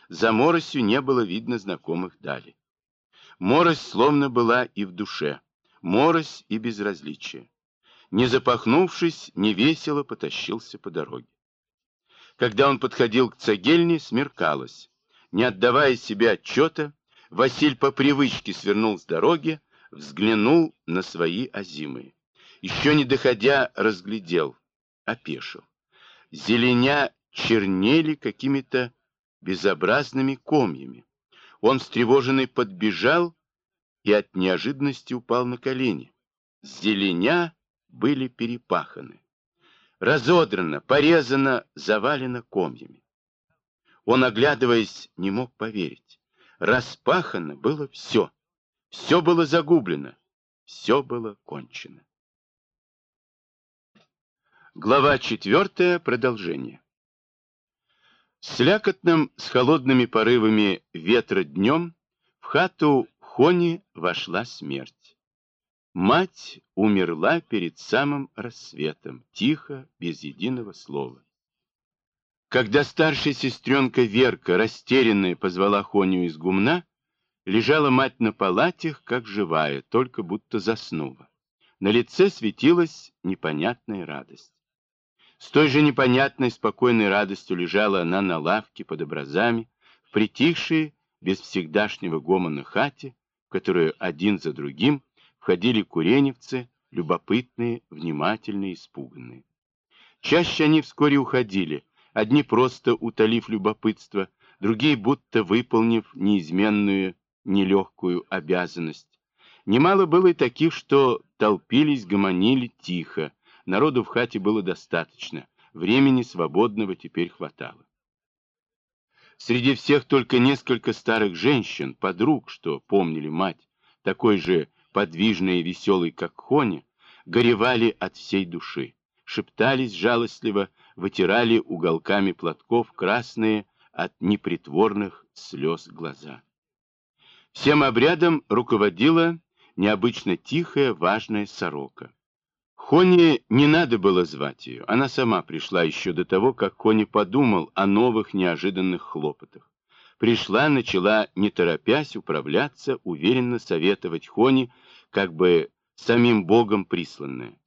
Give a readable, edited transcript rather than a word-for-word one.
За моросью не было видно знакомых далей. Морось словно была и в душе, морось и безразличие. Не запахнувшись, невесело потащился по дороге. Когда он подходил к Цагельне, смеркалось. Не отдавая себе отчета, Василь по привычке свернул с дороги, взглянул на свои озимые. Еще не доходя, разглядел, опешил. Зеленя чернели какими-то безобразными комьями. Он, встревоженный, подбежал и от неожиданности упал на колени. Зеленя были перепаханы. Разодрано, порезано, завалено комьями. Он, оглядываясь, не мог поверить. Распахано было все. Все было загублено. Все было кончено. Глава 4. Продолжение. Слякотным, с холодными порывами ветра днем в хату Хони вошла смерть. Мать умерла перед самым рассветом, тихо, без единого слова. Когда старшая сестренка Верка, растерянная, позвала Хоню из гумна, лежала мать на палатях, как живая, только будто заснула. На лице светилась непонятная радость. С той же непонятной, спокойной радостью лежала она на лавке под образами, в притихшей, без всегдашнего гомона хате, в которую один за другим входили куреневцы, любопытные, внимательные, испуганные. Чаще они вскоре уходили, одни просто утолив любопытство, другие будто выполнив неизменную, нелегкую обязанность. Немало было и таких, что толпились, гомонили тихо, народу в хате было достаточно, времени свободного теперь хватало. Среди всех только несколько старых женщин, подруг, что помнили мать, такой же подвижной и веселой, как Хоня, горевали от всей души, шептались жалостливо, вытирали уголками платков красные от непритворных слез глаза. Всем обрядом руководила необычно тихая, важная сорока. Хоне не надо было звать ее, она сама пришла еще до того, как Хоня подумал о новых неожиданных хлопотах. Пришла, начала, не торопясь, управляться, уверенно советовать Хоне, как бы самим Богом присланная.